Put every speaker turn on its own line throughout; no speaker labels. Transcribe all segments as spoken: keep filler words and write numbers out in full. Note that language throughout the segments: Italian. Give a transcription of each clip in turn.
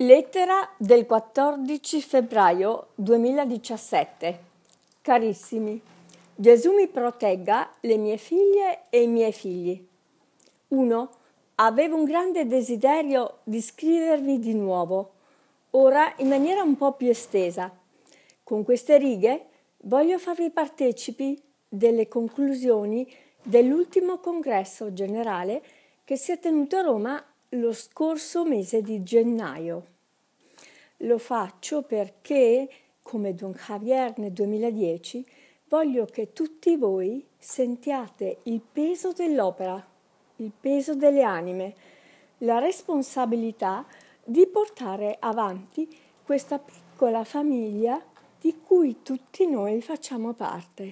Lettera del quattordici febbraio duemiladiciassette. Carissimi, Gesù mi protegga le mie figlie e i miei figli. uno. Avevo un grande desiderio di scrivervi di nuovo, ora in maniera un po' più estesa. Con queste righe voglio farvi partecipi delle conclusioni dell'ultimo congresso generale che si è tenuto a Roma lo scorso mese di gennaio. Lo faccio perché, come Don Javier nel duemiladieci, voglio che tutti voi sentiate il peso dell'opera, il peso delle anime, la responsabilità di portare avanti questa piccola famiglia di cui tutti noi facciamo parte.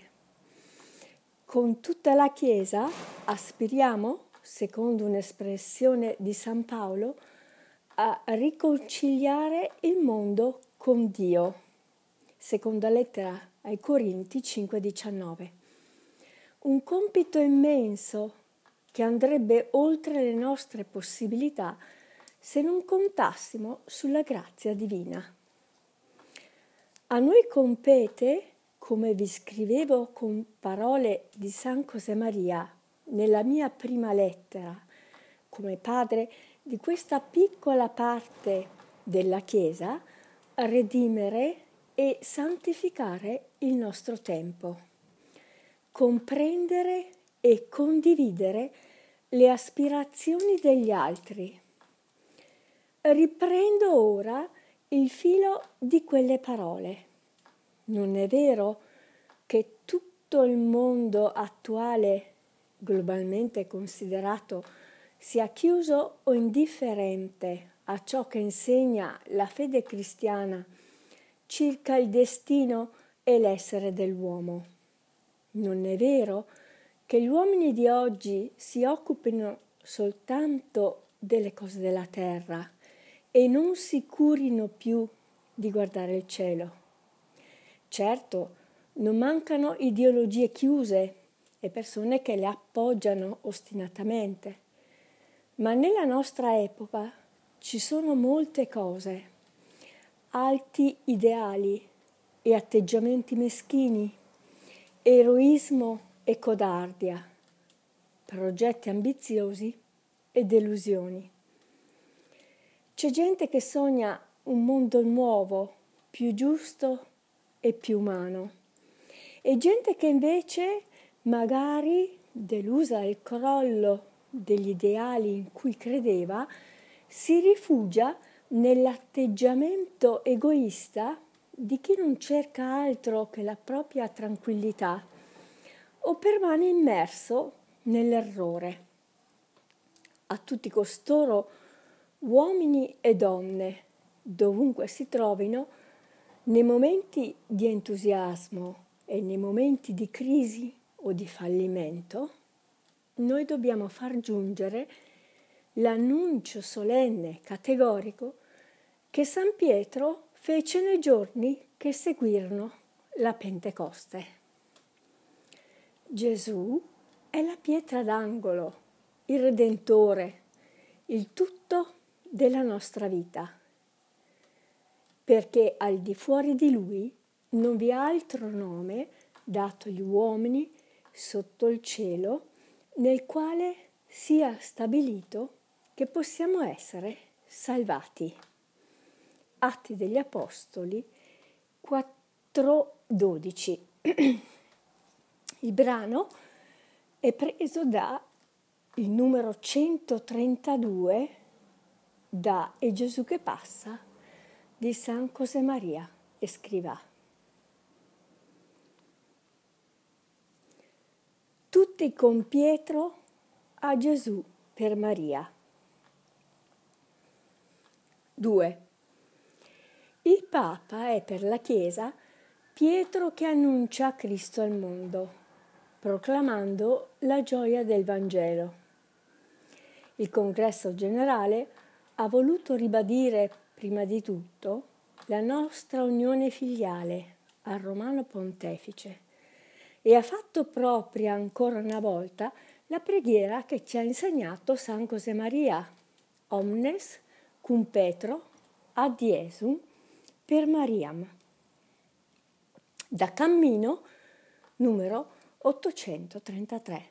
Con tutta la Chiesa aspiriamo, secondo un'espressione di San Paolo, a riconciliare il mondo con Dio. Seconda lettera ai Corinti cinque diciannove. Un compito immenso che andrebbe oltre le nostre possibilità se non contassimo sulla grazia divina. A noi compete, come vi scrivevo con parole di San Josemaria nella mia prima lettera, come padre di questa piccola parte della Chiesa, redimere e santificare il nostro tempo, comprendere e condividere le aspirazioni degli altri. Riprendo ora il filo di quelle parole. Non è vero che tutto il mondo attuale, globalmente considerato, sia chiuso o indifferente a ciò che insegna la fede cristiana circa il destino e l'essere dell'uomo. Non è vero che gli uomini di oggi si occupino soltanto delle cose della terra e non si curino più di guardare il cielo. Certo, non mancano ideologie chiuse e persone che le appoggiano ostinatamente, ma nella nostra epoca ci sono molte cose, alti ideali e atteggiamenti meschini, eroismo e codardia, progetti ambiziosi e delusioni. C'è gente che sogna un mondo nuovo, più giusto e più umano, e gente che invece, magari delusa al crollo degli ideali in cui credeva, si rifugia nell'atteggiamento egoista di chi non cerca altro che la propria tranquillità o permane immerso nell'errore. A tutti costoro, uomini e donne, dovunque si trovino, nei momenti di entusiasmo e nei momenti di crisi o di fallimento, noi dobbiamo far giungere l'annuncio solenne, categorico, che San Pietro fece nei giorni che seguirono la Pentecoste. Gesù è la pietra d'angolo, il Redentore, il tutto della nostra vita, perché al di fuori di Lui non vi è altro nome dato agli uomini sotto il cielo nel quale sia stabilito che possiamo essere salvati. Atti degli Apostoli quattro dodici. Il brano è preso da il numero centotrentadue da E Gesù che passa di San Josemaria Escrivá. Tutti con Pietro a Gesù per Maria. due. Il Papa è per la Chiesa Pietro che annuncia Cristo al mondo, proclamando la gioia del Vangelo. Il Congresso Generale ha voluto ribadire prima di tutto la nostra unione filiale al Romano Pontefice e ha fatto propria ancora una volta la preghiera che ci ha insegnato San Josemaria, omnes cum Petro ad Jesum per Mariam, da Cammino numero ottocentotrentatré.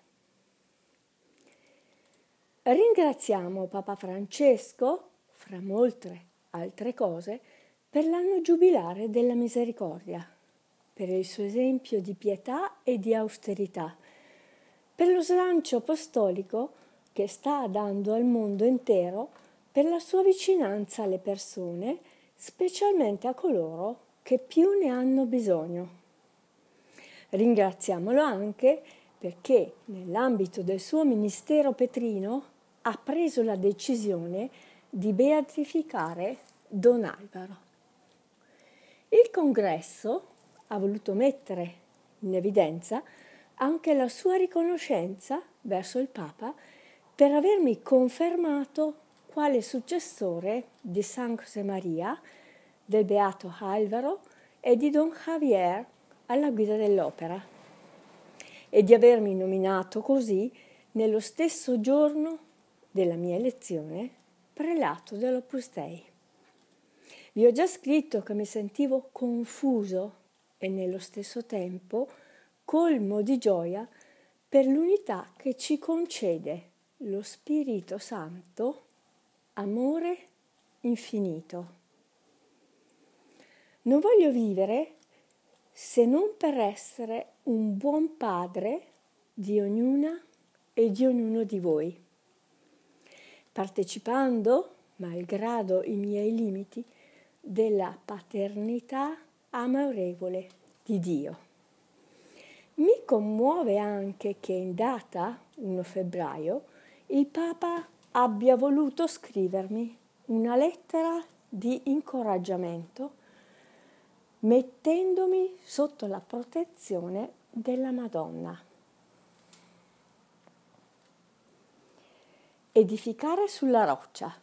Ringraziamo Papa Francesco, fra molte altre cose, per l'anno giubilare della misericordia, per il suo esempio di pietà e di austerità, per lo slancio apostolico che sta dando al mondo intero, per la sua vicinanza alle persone, specialmente a coloro che più ne hanno bisogno. Ringraziamolo anche perché nell'ambito del suo ministero petrino ha preso la decisione di beatificare Don Alvaro. Il congresso ha voluto mettere in evidenza anche la sua riconoscenza verso il Papa per avermi confermato quale successore di San Josemaria, del Beato Alvaro e di Don Javier alla guida dell'opera, e di avermi nominato così nello stesso giorno della mia elezione prelato dell'Opus Dei. Vi ho già scritto che mi sentivo confuso e nello stesso tempo colmo di gioia per l'unità che ci concede lo Spirito Santo, amore infinito. Non voglio vivere se non per essere un buon padre di ognuna e di ognuno di voi, partecipando, malgrado i miei limiti, della paternità amorevole di Dio. Mi commuove anche che in data primo febbraio il Papa abbia voluto scrivermi una lettera di incoraggiamento mettendomi sotto la protezione della Madonna. Edificare sulla roccia.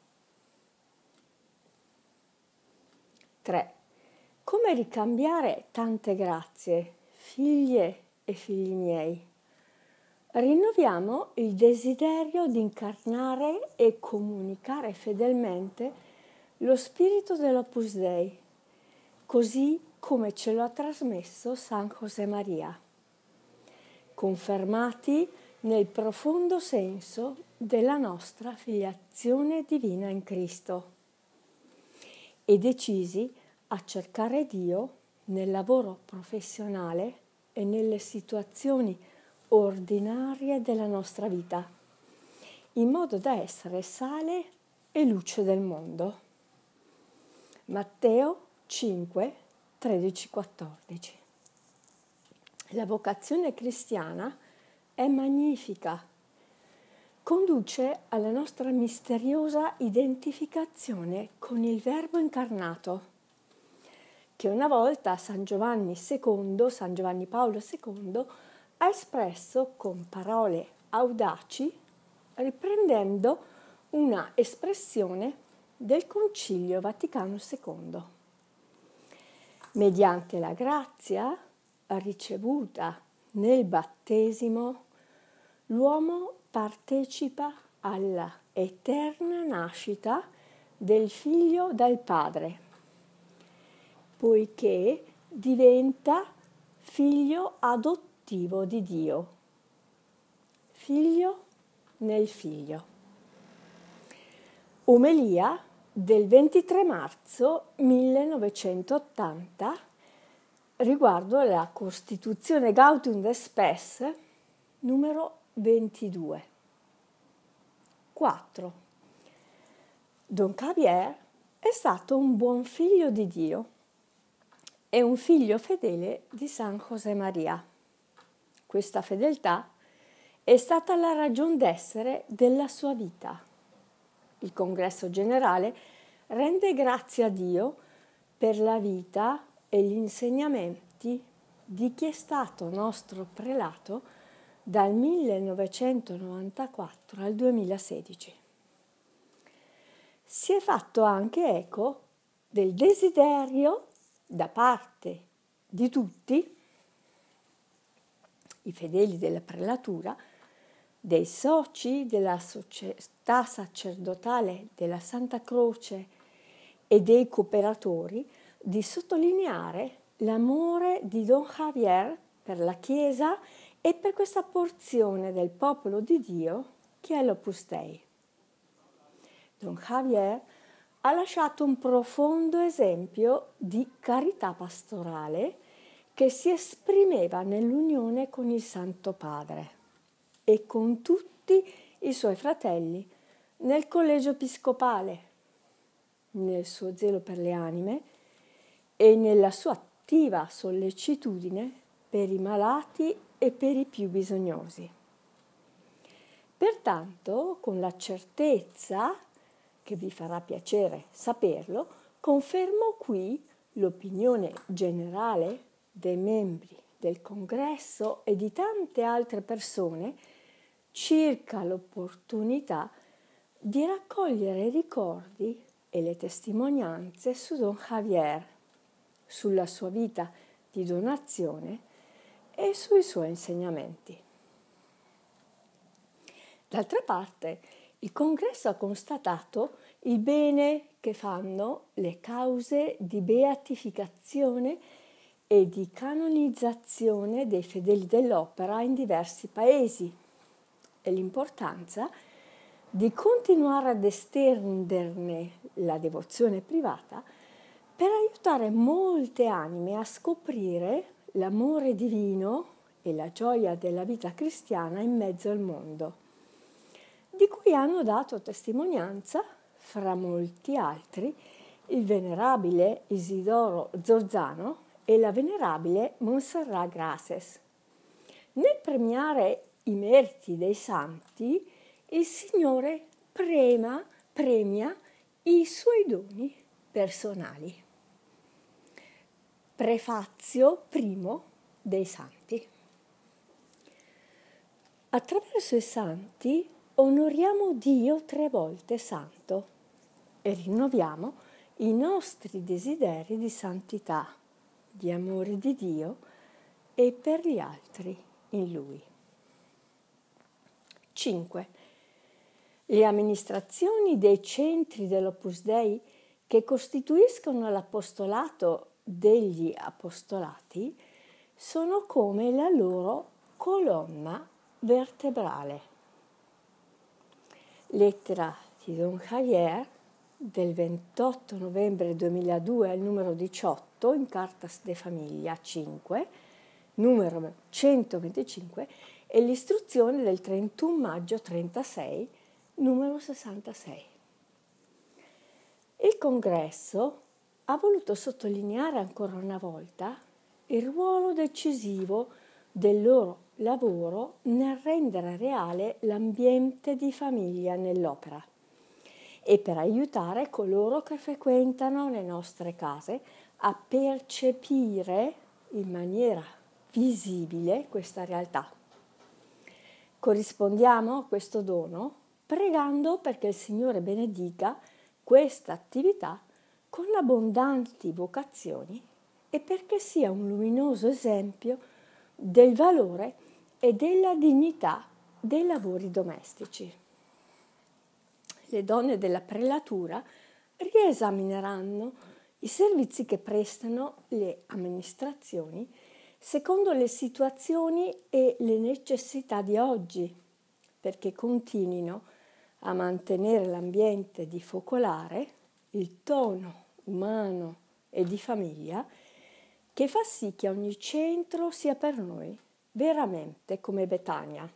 tre. Come ricambiare tante grazie, figlie e figli miei? Rinnoviamo il desiderio di incarnare e comunicare fedelmente lo spirito dell'Opus Dei, così come ce lo ha trasmesso San Josemaria, confermati nel profondo senso della nostra filiazione divina in Cristo e decisi a cercare Dio nel lavoro professionale e nelle situazioni ordinarie della nostra vita, in modo da essere sale e luce del mondo. Matteo cinque, tredici, quattordici. La vocazione cristiana è magnifica. Conduce alla nostra misteriosa identificazione con il Verbo incarnato, che una volta San Giovanni secondo, San Giovanni Paolo secondo, ha espresso con parole audaci, riprendendo una espressione del Concilio Vaticano secondo. Mediante la grazia ricevuta nel battesimo, l'uomo partecipa alla eterna nascita del Figlio dal Padre, poiché diventa figlio adottivo di Dio, figlio nel figlio. Omelia del ventitré marzo millenovecentottanta riguardo la Costituzione Gaudium et Spes numero ventidue. quattro. Don Javier è stato un buon figlio di Dio e un figlio fedele di San Josemaria. Questa fedeltà è stata la ragion d'essere della sua vita. Il Congresso Generale rende grazie a Dio per la vita e gli insegnamenti di chi è stato nostro prelato dal millenovecentonovantaquattro al duemilasedici. Si è fatto anche eco del desiderio da parte di tutti i fedeli della prelatura, dei soci della società sacerdotale della Santa Croce e dei cooperatori di sottolineare l'amore di Don Javier per la Chiesa e per questa porzione del popolo di Dio che è l'Opus Dei. Don Javier ha lasciato un profondo esempio di carità pastorale che si esprimeva nell'unione con il Santo Padre e con tutti i suoi fratelli nel collegio episcopale, nel suo zelo per le anime e nella sua attiva sollecitudine per i malati e per i più bisognosi. Pertanto, con la certezza, che vi farà piacere saperlo, confermo qui l'opinione generale dei membri del congresso e di tante altre persone circa l'opportunità di raccogliere i ricordi e le testimonianze su Don Javier, sulla sua vita di donazione e sui suoi insegnamenti. D'altra parte, il congresso ha constatato il bene che fanno le cause di beatificazione e di canonizzazione dei fedeli dell'opera in diversi paesi e l'importanza di continuare ad estenderne la devozione privata per aiutare molte anime a scoprire l'amore divino e la gioia della vita cristiana in mezzo al mondo, di cui hanno dato testimonianza, fra molti altri, il venerabile Isidoro Zorzano e la venerabile Montserrat Grases. Nel premiare i meriti dei santi, il Signore prema, premia i suoi doni personali. Prefazio primo dei santi. Attraverso i santi onoriamo Dio tre volte santo e rinnoviamo i nostri desideri di santità, di amore di Dio e per gli altri in Lui. cinque. Le amministrazioni dei centri dell'Opus Dei che costituiscono l'apostolato degli apostolati sono come la loro colonna vertebrale. Lettera di Don Javier del ventotto novembre duemiladue al numero diciotto in Cartas de Famiglia cinque, numero centoventicinque, e l'istruzione del trentuno maggio trentasei, numero sessantasei. Il congresso ha voluto sottolineare ancora una volta il ruolo decisivo del loro lavoro nel rendere reale l'ambiente di famiglia nell'opera e per aiutare coloro che frequentano le nostre case a percepire in maniera visibile questa realtà. Corrispondiamo a questo dono pregando perché il Signore benedica questa attività con abbondanti vocazioni e perché sia un luminoso esempio del valore e della dignità dei lavori domestici. Le donne della prelatura riesamineranno i servizi che prestano le amministrazioni secondo le situazioni e le necessità di oggi, perché continuino a mantenere l'ambiente di focolare, il tono umano e di famiglia che fa sì che ogni centro sia per noi veramente come Betania.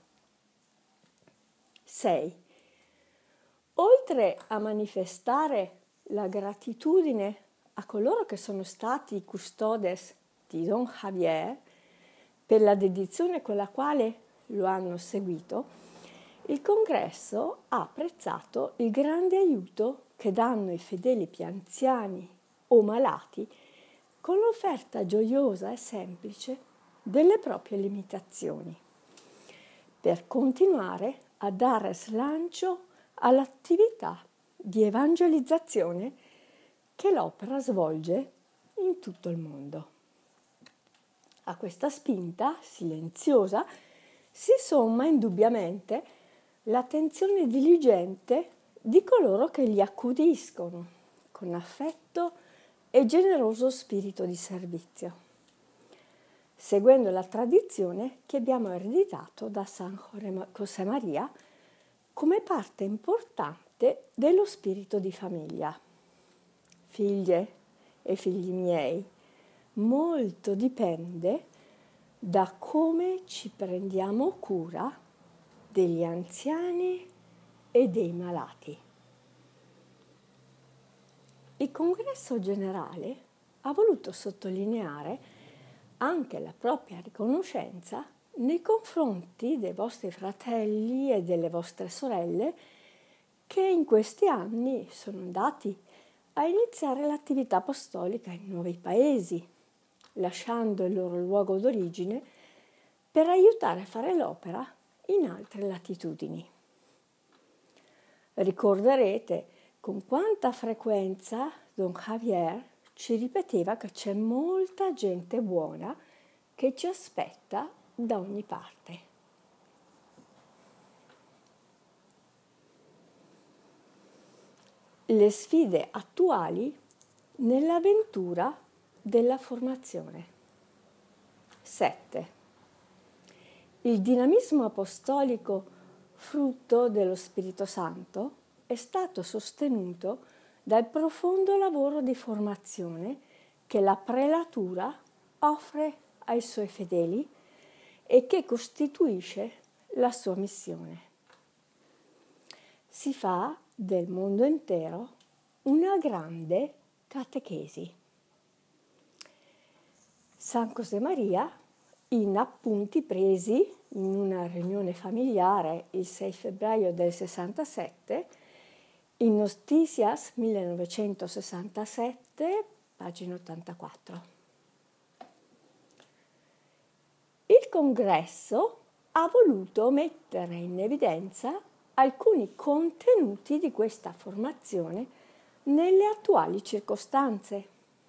sei. Oltre a manifestare la gratitudine a coloro che sono stati i custodes di Don Javier per la dedizione con la quale lo hanno seguito, il congresso ha apprezzato il grande aiuto che danno i fedeli più anziani o malati con l'offerta gioiosa e semplice delle proprie limitazioni, per continuare a dare slancio all'attività di evangelizzazione che l'opera svolge in tutto il mondo. A questa spinta silenziosa si somma indubbiamente l'attenzione diligente di coloro che li accudiscono, con affetto e generoso spirito di servizio, seguendo la tradizione che abbiamo ereditato da San José Maria come parte importante dello spirito di famiglia. Figlie e figli miei, molto dipende da come ci prendiamo cura degli anziani e dei malati. Il Congresso Generale ha voluto sottolineare anche la propria riconoscenza nei confronti dei vostri fratelli e delle vostre sorelle che in questi anni sono andati a iniziare l'attività apostolica in nuovi paesi, lasciando il loro luogo d'origine per aiutare a fare l'opera in altre latitudini. Ricorderete con quanta frequenza Don Javier ci ripeteva che c'è molta gente buona che ci aspetta da ogni parte. Le sfide attuali nell'avventura della formazione. sette. Il dinamismo apostolico frutto dello Spirito Santo è stato sostenuto dal profondo lavoro di formazione che la prelatura offre ai suoi fedeli e che costituisce la sua missione. Si fa del mondo intero una grande catechesi. San José Maria, in appunti presi in una riunione familiare il sei febbraio del sessantasette, in Noticias millenovecentosessantasette, pagina ottantaquattro. Il Congresso ha voluto mettere in evidenza alcuni contenuti di questa formazione nelle attuali circostanze.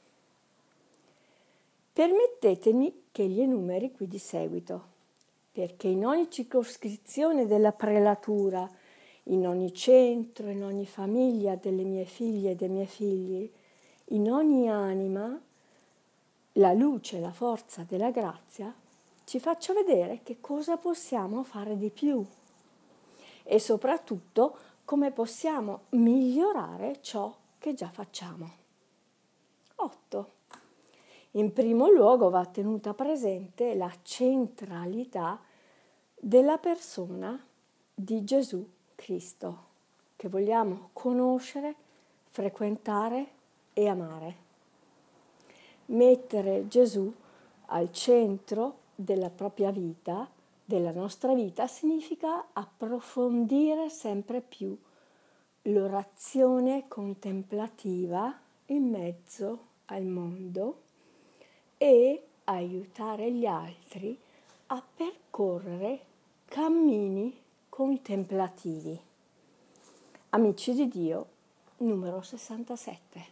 Permettetemi che li enumeri qui di seguito, perché in ogni circoscrizione della prelatura, in ogni centro, in ogni famiglia delle mie figlie e dei miei figli, in ogni anima, la luce e la forza della grazia ci faccia vedere che cosa possiamo fare di più e soprattutto come possiamo migliorare ciò che già facciamo. otto. In primo luogo va tenuta presente la centralità della persona di Gesù Cristo, che vogliamo conoscere, frequentare e amare. Mettere Gesù al centro della propria vita, della nostra vita, significa approfondire sempre più l'orazione contemplativa in mezzo al mondo e aiutare gli altri a percorrere cammini contemplativi. Amici di Dio, numero sessantasette.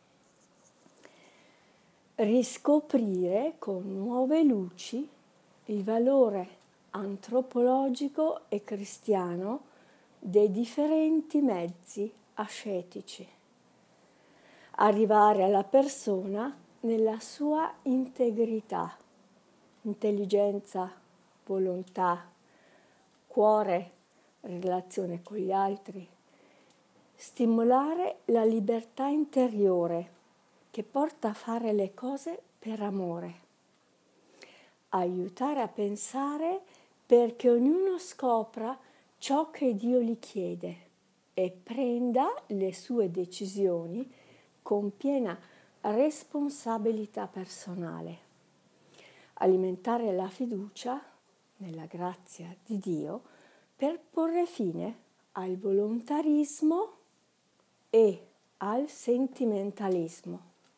Riscoprire con nuove luci il valore antropologico e cristiano dei differenti mezzi ascetici. Arrivare alla persona nella sua integrità, intelligenza, volontà, cuore, relazione con gli altri. Stimolare la libertà interiore che porta a fare le cose per amore. Aiutare a pensare perché ognuno scopra ciò che Dio gli chiede e prenda le sue decisioni con piena responsabilità personale. Alimentare la fiducia nella grazia di Dio per porre fine al volontarismo e al sentimentalismo.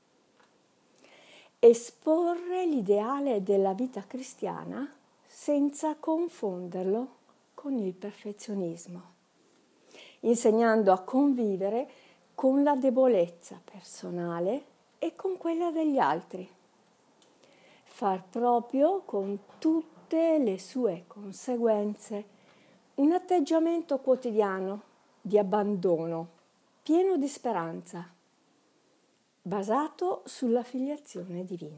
Esporre l'ideale della vita cristiana senza confonderlo con il perfezionismo, insegnando a convivere con la debolezza personale e con quella degli altri. Far proprio con tutte le sue conseguenze un atteggiamento quotidiano di abbandono, pieno di speranza. basato sulla filiazione divina.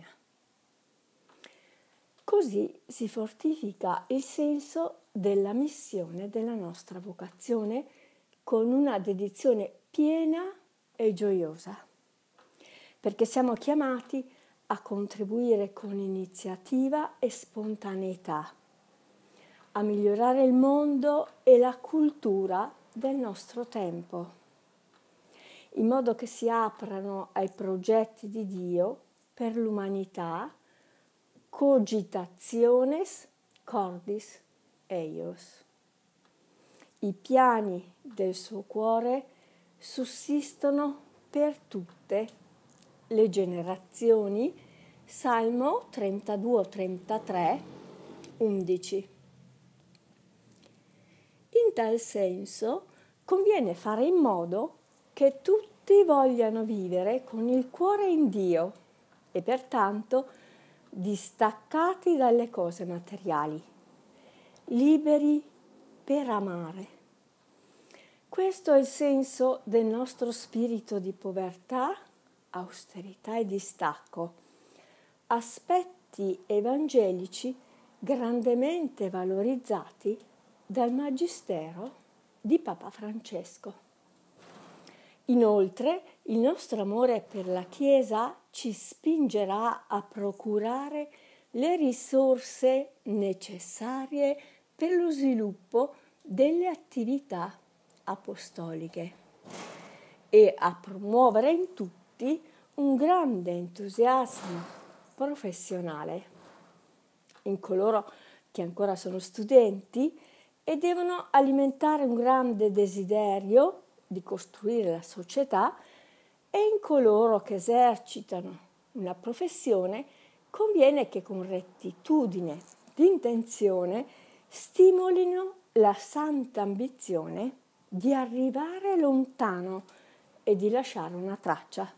Così si fortifica il senso della missione della nostra vocazione con una dedizione piena e gioiosa, perché siamo chiamati a contribuire con iniziativa e spontaneità, a migliorare il mondo e la cultura del nostro tempo, in modo che si aprano ai progetti di Dio per l'umanità, cogitationes cordis eius. I piani del suo cuore sussistono per tutte le generazioni. Salmo trentadue trentatré, undici. In tal senso conviene fare in modo che tutti vogliano vivere con il cuore in Dio e pertanto distaccati dalle cose materiali, liberi per amare. Questo è il senso del nostro spirito di povertà, austerità e distacco, aspetti evangelici grandemente valorizzati dal Magistero di Papa Francesco. Inoltre, il nostro amore per la Chiesa ci spingerà a procurare le risorse necessarie per lo sviluppo delle attività apostoliche e a promuovere in tutti un grande entusiasmo professionale, in coloro che ancora sono studenti e devono alimentare un grande desiderio di costruire la società, e in coloro che esercitano una professione conviene che con rettitudine di intenzione stimolino la santa ambizione di arrivare lontano e di lasciare una traccia.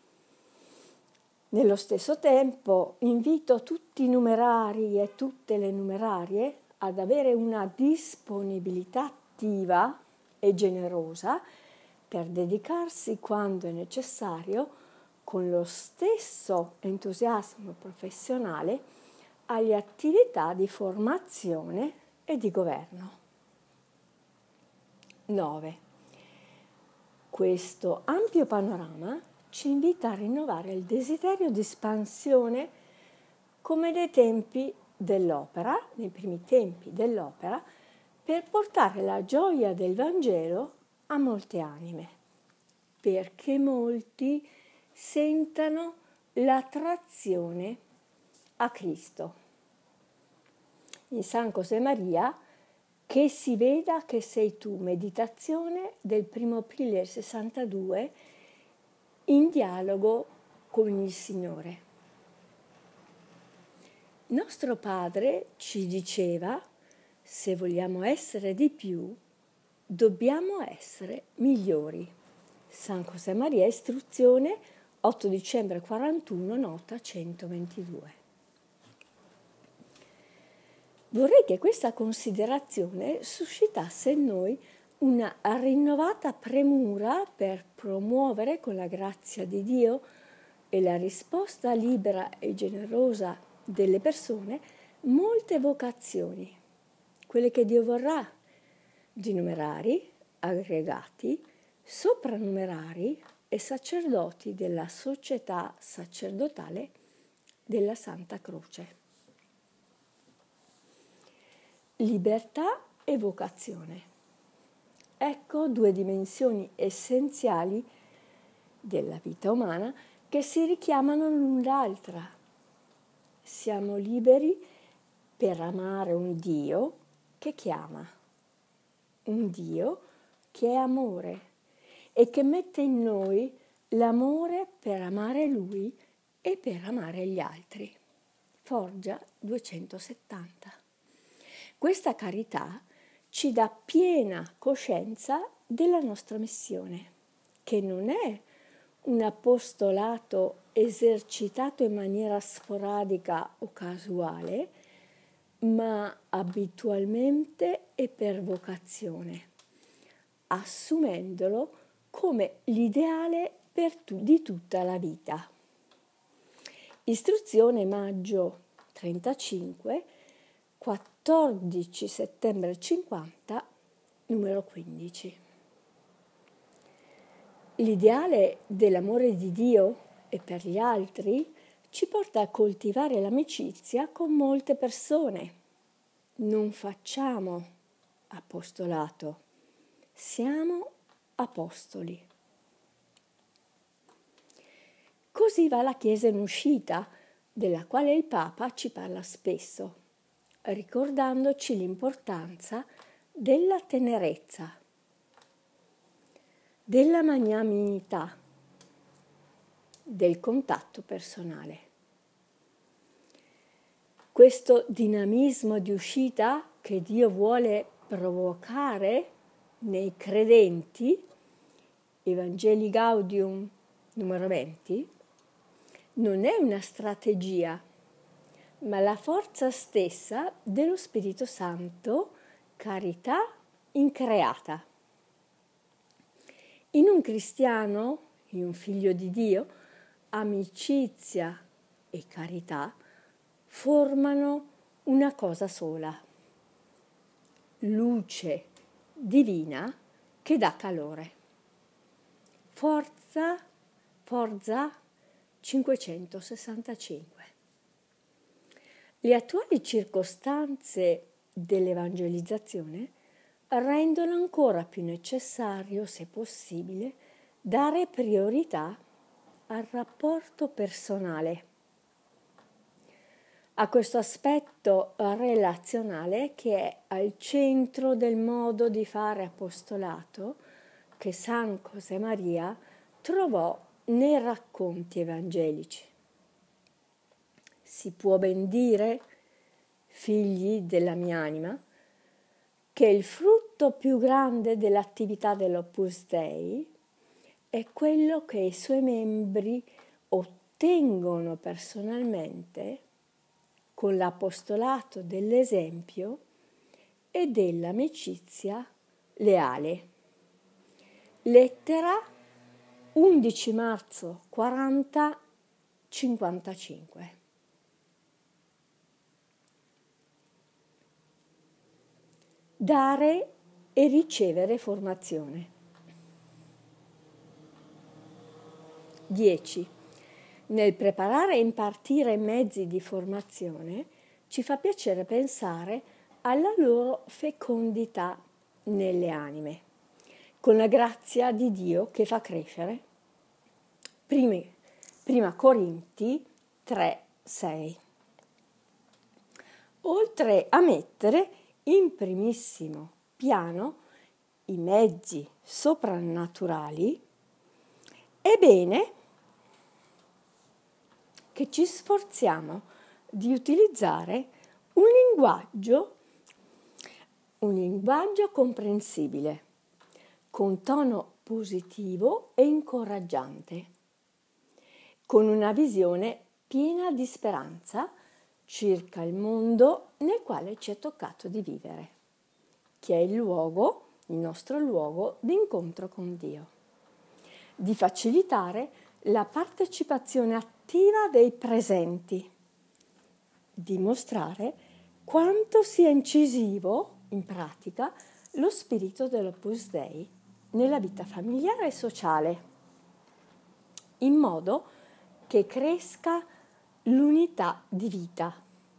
Nello stesso tempo invito tutti i numerari e tutte le numerarie ad avere una disponibilità attiva e generosa per dedicarsi quando è necessario, con lo stesso entusiasmo professionale, alle attività di formazione e di governo. nove. Questo ampio panorama ci invita a rinnovare il desiderio di espansione come nei tempi dell'opera, nei primi tempi dell'opera, per portare la gioia del Vangelo a molte anime, perché molti sentano l'attrazione a Cristo. In San Josemaria, che si veda che sei tu, meditazione del primo aprile sessantadue, in dialogo con il Signore. Nostro Padre ci diceva: se vogliamo essere di più, dobbiamo essere migliori. San Josemaria, istruzione, otto dicembre quarantuno, nota centoventidue. Vorrei che questa considerazione suscitasse in noi una rinnovata premura per promuovere con la grazia di Dio e la risposta libera e generosa delle persone molte vocazioni, quelle che Dio vorrà, di numerari, aggregati, soprannumerari e sacerdoti della società sacerdotale della Santa Croce. Libertà e vocazione. Ecco due dimensioni essenziali della vita umana che si richiamano l'un l'altra. Siamo liberi per amare un Dio che chiama, un Dio che è amore e che mette in noi l'amore per amare Lui e per amare gli altri. Foggia duecentosettanta. Questa carità ci dà piena coscienza della nostra missione, che non è un apostolato esercitato in maniera sporadica o casuale, ma abitualmente e per vocazione, assumendolo come l'ideale per tu- di tutta la vita. Istruzione maggio trentacinque, quattordici settembre cinquanta, numero quindici. L'ideale dell'amore di Dio e per gli altri ci porta a coltivare l'amicizia con molte persone. Non facciamo apostolato, siamo apostoli. Così va la Chiesa in uscita, della quale il Papa ci parla spesso, ricordandoci l'importanza della tenerezza, della magnanimità, del contatto personale. Questo dinamismo di uscita che Dio vuole provocare nei credenti, Evangelii Gaudium numero venti, non è una strategia, ma la forza stessa dello Spirito Santo, carità increata. In un cristiano, in un figlio di Dio, amicizia e carità formano una cosa sola, luce divina che dà calore. Forza, Forza cinquecentosessantacinque. Le attuali circostanze dell'evangelizzazione rendono ancora più necessario, se possibile, dare priorità al rapporto personale, a questo aspetto relazionale che è al centro del modo di fare apostolato che San Josemaria trovò nei racconti evangelici. Si può ben dire, figli della mia anima, che il frutto più grande dell'attività dell'Opus Dei è quello che i suoi membri ottengono personalmente con l'apostolato dell'esempio e dell'amicizia leale. Lettera undici marzo quaranta cinquantacinque. Dare e ricevere formazione. dieci. Nel preparare e impartire mezzi di formazione ci fa piacere pensare alla loro fecondità nelle anime, con la grazia di Dio che fa crescere. Primi, prima Corinti tre, sei. Oltre a mettere in primissimo piano i mezzi soprannaturali, è bene che ci sforziamo di utilizzare un linguaggio, un linguaggio comprensibile, con tono positivo e incoraggiante, con una visione piena di speranza circa il mondo nel quale ci è toccato di vivere, che è il luogo, il nostro luogo di incontro con Dio, di facilitare la partecipazione attiva dei presenti, di mostrare quanto sia incisivo, in pratica, lo spirito dell'Opus Dei nella vita familiare e sociale, in modo che cresca l'unità di vita.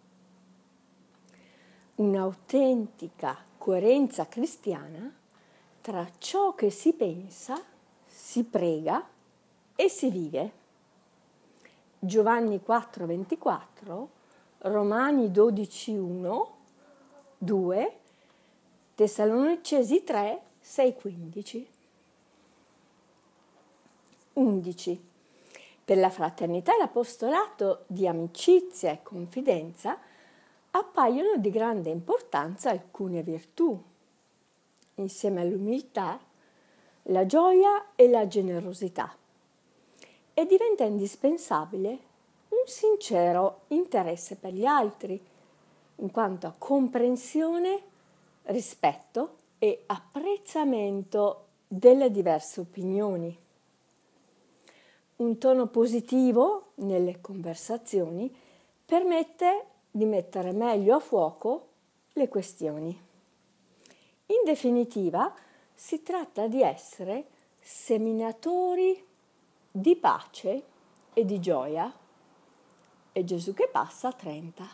Un'autentica coerenza cristiana tra ciò che si pensa, si prega e si vive. Giovanni quattro ventiquattro, Romani dodici uno, due, Tessalonicesi tre sei quindici. undici. Per la fraternità e l'apostolato di amicizia e confidenza appaiono di grande importanza alcune virtù, insieme all'umiltà, la gioia e la generosità, e diventa indispensabile un sincero interesse per gli altri, in quanto a comprensione, rispetto e apprezzamento delle diverse opinioni. Un tono positivo nelle conversazioni permette di mettere meglio a fuoco le questioni. In definitiva, si tratta di essere seminatori di pace e di gioia. E Gesù che passa a trenta.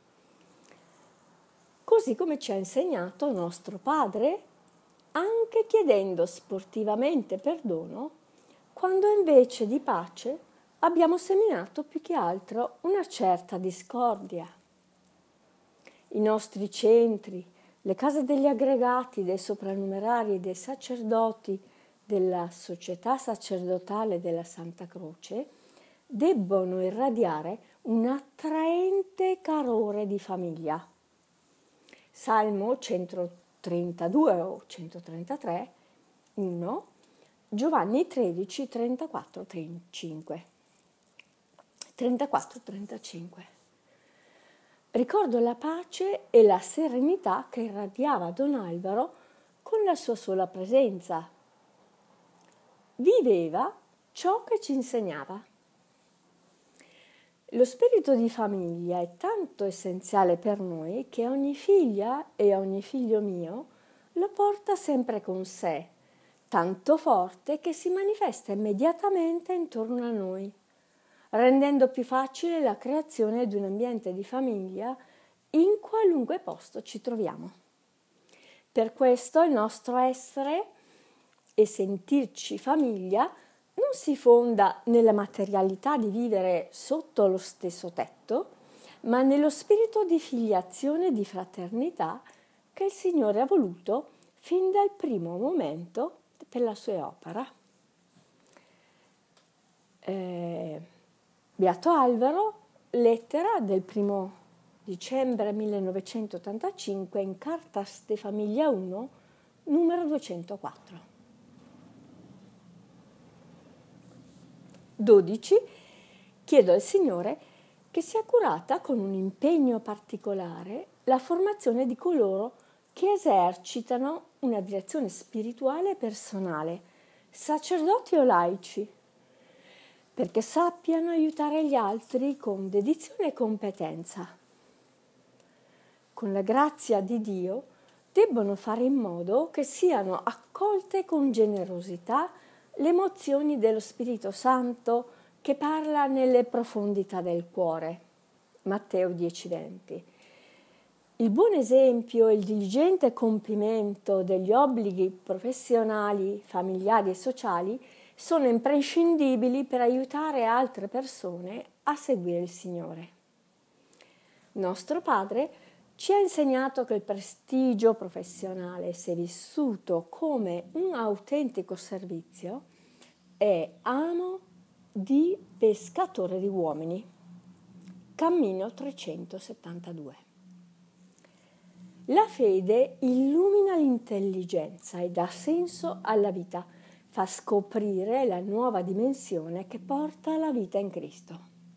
Così come ci ha insegnato nostro Padre, anche chiedendo sportivamente perdono, quando invece di pace abbiamo seminato più che altro una certa discordia. I nostri centri, le case degli aggregati, dei soprannumerari e dei sacerdoti della società sacerdotale della Santa Croce debbono irradiare un attraente calore di famiglia. Salmo centotrentadue o centotrentatré, uno, Giovanni tredici, trentaquattro, trentacinque. trentaquattro trentacinque. Ricordo la pace e la serenità che irradiava Don Alvaro con la sua sola presenza. Viveva ciò che ci insegnava. Lo spirito di famiglia è tanto essenziale per noi che ogni figlia e ogni figlio mio lo porta sempre con sé, tanto forte che si manifesta immediatamente intorno a noi, rendendo più facile la creazione di un ambiente di famiglia in qualunque posto ci troviamo. Per questo il nostro essere e sentirci famiglia non si fonda nella materialità di vivere sotto lo stesso tetto, ma nello spirito di filiazione e di fraternità che il Signore ha voluto fin dal primo momento per la sua opera. Eh, Beato Alvaro, lettera del primo dicembre millenovecentottantacinque in Cartas de Familia uno, numero duecentoquattro. dodici. Chiedo al Signore che sia curata con un impegno particolare la formazione di coloro che esercitano una direzione spirituale e personale, sacerdoti o laici, perché sappiano aiutare gli altri con dedizione e competenza. Con la grazia di Dio debbono fare in modo che siano accolte con generosità le emozioni dello Spirito Santo che parla nelle profondità del cuore. Matteo dieci venti. Il buon esempio e il diligente compimento degli obblighi professionali, familiari e sociali sono imprescindibili per aiutare altre persone a seguire il Signore. Nostro Padre ci ha insegnato che il prestigio professionale, se vissuto come un autentico servizio, è amo di pescatore di uomini. Cammino trecentosettantadue. La fede illumina l'intelligenza e dà senso alla vita, fa scoprire la nuova dimensione che porta alla vita in Cristo.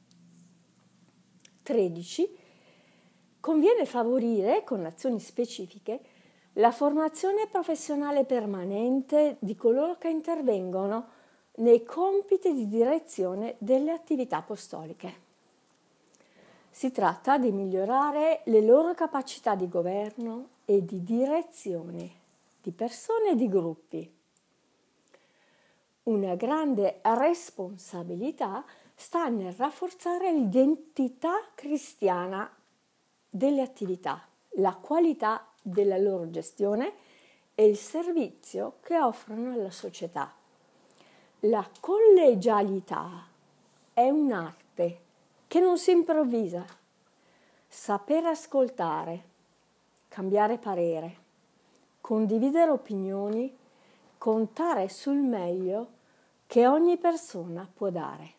tredici. Conviene favorire, con azioni specifiche, la formazione professionale permanente di coloro che intervengono nei compiti di direzione delle attività apostoliche. Si tratta di migliorare le loro capacità di governo e di direzione di persone e di gruppi. Una grande responsabilità sta nel rafforzare l'identità cristiana delle attività, la qualità della loro gestione e il servizio che offrono alla società. La collegialità è un'arte che non si improvvisa. Saper ascoltare, cambiare parere, condividere opinioni, contare sul meglio che ogni persona può dare.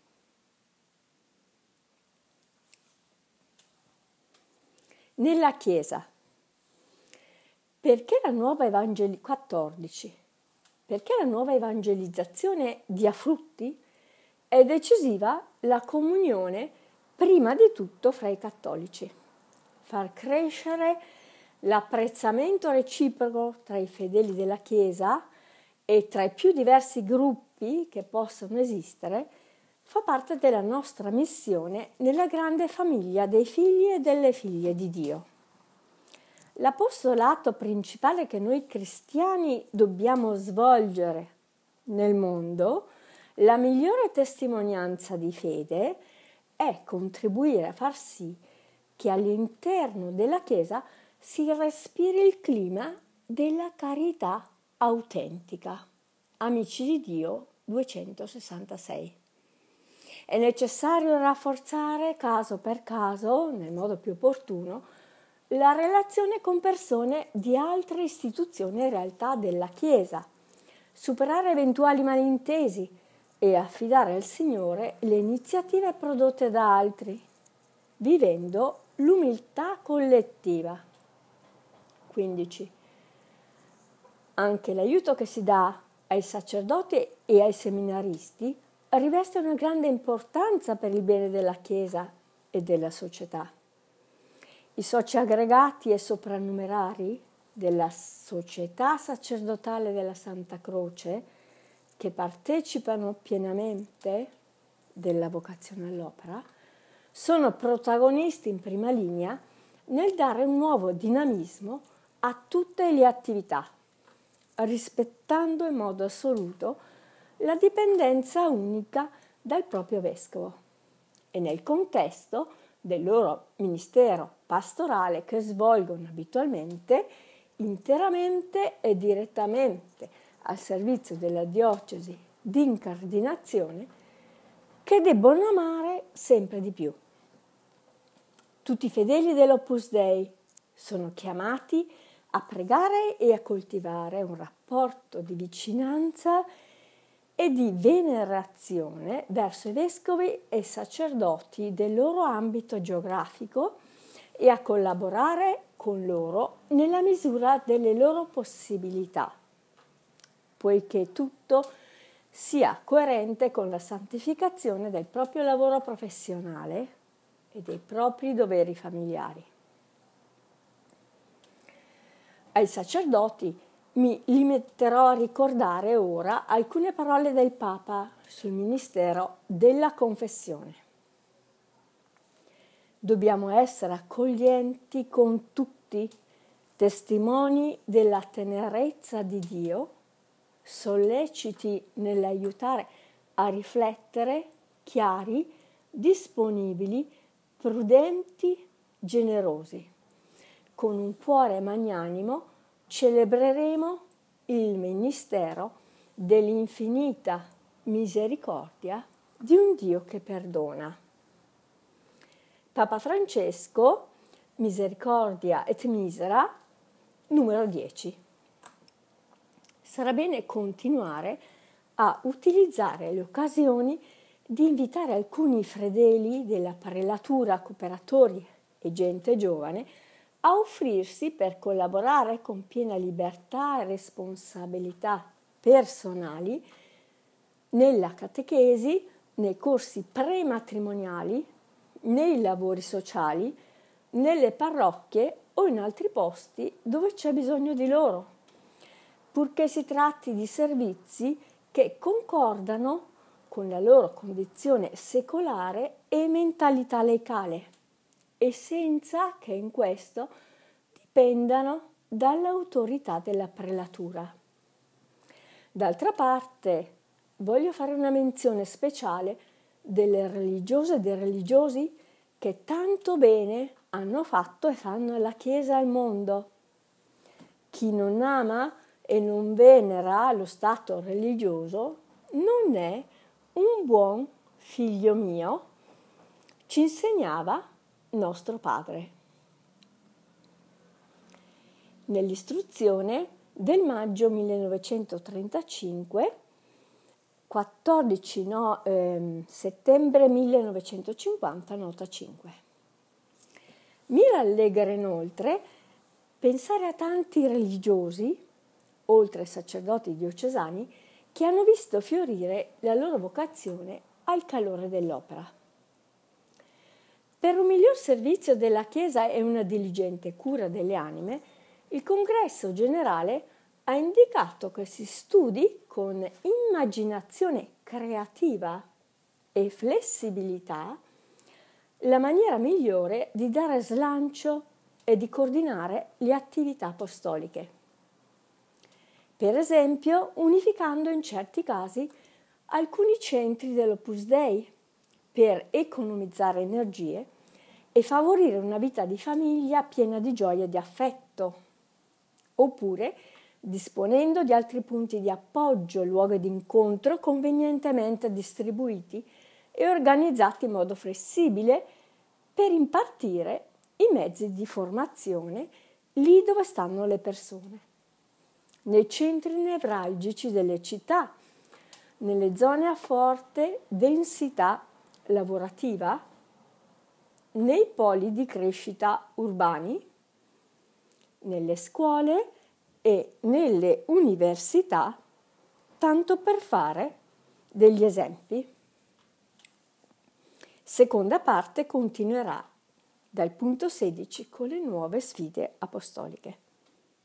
Nella Chiesa. Perché la nuova evangeli- quattordici. Perché la nuova evangelizzazione dia frutti, è decisiva la comunione prima di tutto fra i cattolici. Far crescere l'apprezzamento reciproco tra i fedeli della Chiesa e tra i più diversi gruppi che possono esistere fa parte della nostra missione nella grande famiglia dei figli e delle figlie di Dio. L'apostolato principale che noi cristiani dobbiamo svolgere nel mondo, la migliore testimonianza di fede, è contribuire a far sì che all'interno della Chiesa si respiri il clima della carità autentica. Amici di Dio duecentosessantasei. È necessario rafforzare caso per caso, nel modo più opportuno, la relazione con persone di altre istituzioni e realtà della Chiesa, superare eventuali malintesi e affidare al Signore le iniziative prodotte da altri, vivendo l'umiltà collettiva. quindici. Anche l'aiuto che si dà ai sacerdoti e ai seminaristi riveste una grande importanza per il bene della Chiesa e della società. I soci aggregati e soprannumerari della Società Sacerdotale della Santa Croce, che partecipano pienamente della vocazione all'opera, sono protagonisti in prima linea nel dare un nuovo dinamismo a tutte le attività, rispettando in modo assoluto la dipendenza unica dal proprio vescovo e nel contesto del loro ministero pastorale che svolgono abitualmente interamente e direttamente al servizio della diocesi di incardinazione, che debbono amare sempre di più. Tutti i fedeli dell'Opus Dei sono chiamati a pregare e a coltivare un rapporto di vicinanza e di venerazione verso i vescovi e sacerdoti del loro ambito geografico e a collaborare con loro nella misura delle loro possibilità, poiché tutto sia coerente con la santificazione del proprio lavoro professionale e dei propri doveri familiari. Ai sacerdoti mi limiterò a ricordare ora alcune parole del Papa sul ministero della confessione. Dobbiamo essere accoglienti con tutti, testimoni della tenerezza di Dio, solleciti nell'aiutare a riflettere, chiari, disponibili, prudenti, generosi. Con un cuore magnanimo celebreremo il ministero dell'infinita misericordia di un Dio che perdona. Papa Francesco, Misericordia et Misera, numero dieci. Sarà bene continuare a utilizzare le occasioni di invitare alcuni fedeli della prelatura, cooperatori e gente giovane a offrirsi per collaborare con piena libertà e responsabilità personali nella catechesi, nei corsi prematrimoniali, nei lavori sociali, nelle parrocchie o in altri posti dove c'è bisogno di loro, purché si tratti di servizi che concordano con la loro condizione secolare e mentalità laicale, e senza che in questo dipendano dall'autorità della prelatura. D'altra parte, voglio fare una menzione speciale delle religiose e dei religiosi che tanto bene hanno fatto e fanno alla Chiesa e al mondo. Chi non ama e non venera lo stato religioso non è un buon figlio mio, ci insegnava nostro padre. Nell'istruzione del maggio millenovecentotrentacinque, quattordici no, eh, settembre millenovecentocinquanta, nota cinque. Mi rallegra inoltre pensare a tanti religiosi, oltre ai sacerdoti diocesani, che hanno visto fiorire la loro vocazione al calore dell'opera. Per un miglior servizio della Chiesa e una diligente cura delle anime, il Congresso Generale ha indicato che si studi con immaginazione creativa e flessibilità la maniera migliore di dare slancio e di coordinare le attività apostoliche. Per esempio, unificando in certi casi alcuni centri dell'Opus Dei per economizzare energie e favorire una vita di famiglia piena di gioia e di affetto, oppure disponendo di altri punti di appoggio e luoghi di incontro convenientemente distribuiti e organizzati in modo flessibile per impartire i mezzi di formazione lì dove stanno le persone, nei centri nevralgici delle città, nelle zone a forte densità lavorativa, nei poli di crescita urbani, nelle scuole e nelle università, tanto per fare degli esempi. Seconda parte continuerà dal punto sedici con le nuove sfide apostoliche.